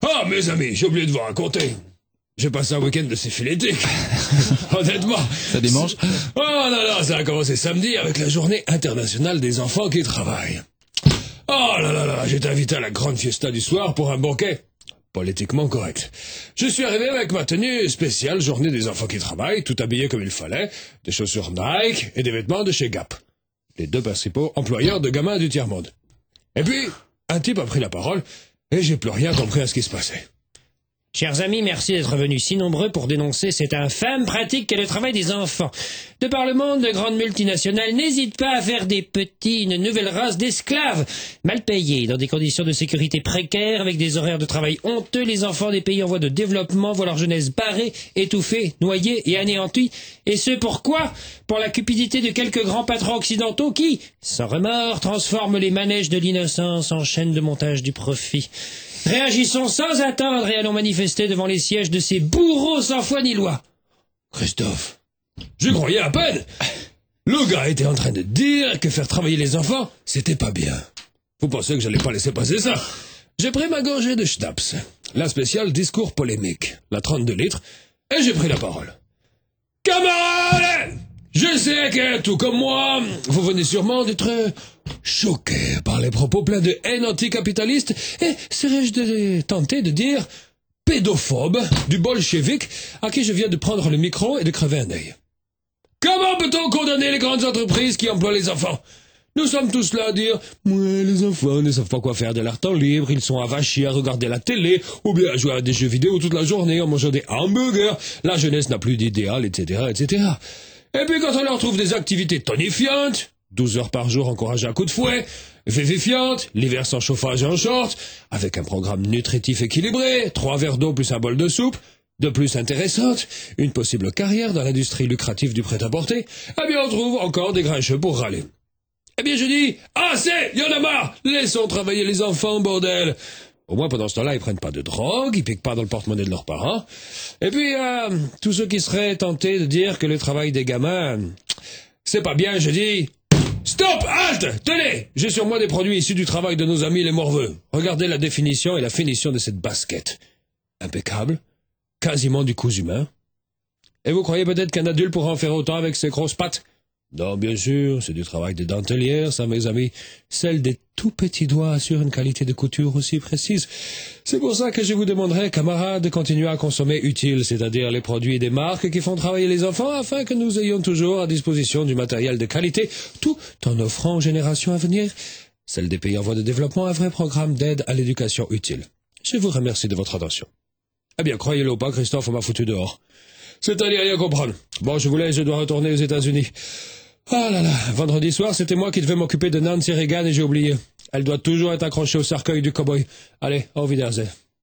Ah, mes amis, j'ai oublié de vous raconter. J'ai passé un week-end de syphilitique. Honnêtement. Ça démange? Oh là là, ça a commencé samedi avec la journée internationale des enfants qui travaillent. Oh là là là, j'étais invité à la grande fiesta du soir pour un banquet. Politiquement correct. Je suis arrivé avec ma tenue spéciale journée des enfants qui travaillent, tout habillé comme il fallait, des chaussures Nike et des vêtements de chez Gap. Les deux principaux employeurs de gamins du tiers-monde. Et puis, un type a pris la parole et j'ai plus rien compris à ce qui se passait. Chers amis, merci d'être venus si nombreux pour dénoncer cette infâme pratique qu'est le travail des enfants. De par le monde, de grandes multinationales n'hésitent pas à faire des petits une nouvelle race d'esclaves. Mal payés, dans des conditions de sécurité précaires, avec des horaires de travail honteux, les enfants des pays en voie de développement voient leur jeunesse barrée, étouffée, noyée et anéantie. Et ce pourquoi? Pour la cupidité de quelques grands patrons occidentaux qui, sans remords, transforment les manèges de l'innocence en chaînes de montage du profit. Réagissons sans attendre et allons manifester devant les sièges de ces bourreaux sans foi ni loi. Christophe, je croyais à peine. Le gars était en train de dire que faire travailler les enfants, c'était pas bien. Vous pensez que j'allais pas laisser passer ça? J'ai pris ma gorgée de schnapps, la spéciale discours polémique, la 32 litres, et j'ai pris la parole. Camarades! Je sais que, tout comme moi, vous venez sûrement d'être choqués par les propos pleins de haine anticapitaliste et, serais-je tenté de dire, pédophobe du bolchevique à qui je viens de prendre le micro et de crever un œil. Comment peut-on condamner les grandes entreprises qui emploient les enfants? Nous sommes tous là à dire « Ouais, les enfants ne savent pas quoi faire de leur temps libre, ils sont avachis à regarder la télé ou bien à jouer à des jeux vidéo toute la journée en mangeant des hamburgers, la jeunesse n'a plus d'idéal, etc., etc. » Et puis quand on leur trouve des activités tonifiantes, 12 heures par jour encouragées à coups de fouet, vivifiantes, l'hiver sans chauffage et en short, avec un programme nutritif équilibré, 3 verres d'eau plus un bol de soupe, de plus intéressante, une possible carrière dans l'industrie lucrative du prêt-à-porter, eh bien on trouve encore des grincheux pour râler. Eh bien je dis, assez, y en a marre, laissons travailler les enfants, bordel. Au moins pendant ce temps-là, ils prennent pas de drogue, ils piquent pas dans le porte-monnaie de leurs parents. Et puis, tous ceux qui seraient tentés de dire que le travail des gamins, c'est pas bien, je dis, stop, halte, tenez, j'ai sur moi des produits issus du travail de nos amis les morveux. Regardez la définition et la finition de cette basket. Impeccable, quasiment du cousu humain. Et vous croyez peut-être qu'un adulte pourra en faire autant avec ses grosses pattes? Non, bien sûr, c'est du travail de dentelière, ça, mes amis. Celle des tout petits doigts assure une qualité de couture aussi précise. C'est pour ça que je vous demanderai, camarades, de continuer à consommer utile, c'est-à-dire les produits des marques qui font travailler les enfants, afin que nous ayons toujours à disposition du matériel de qualité, tout en offrant aux générations à venir, celles des pays en voie de développement, un vrai programme d'aide à l'éducation utile. Je vous remercie de votre attention. Eh bien, croyez-le ou pas, Christophe, on m'a foutu dehors. C'est-à-dire rien comprendre. Bon, je vous laisse, je dois retourner aux États-Unis. Ah là là, vendredi soir, c'était moi qui devais m'occuper de Nancy Reagan et j'ai oublié. Elle doit toujours être accrochée au cercueil du cow-boy. Allez, au Wiedersehen.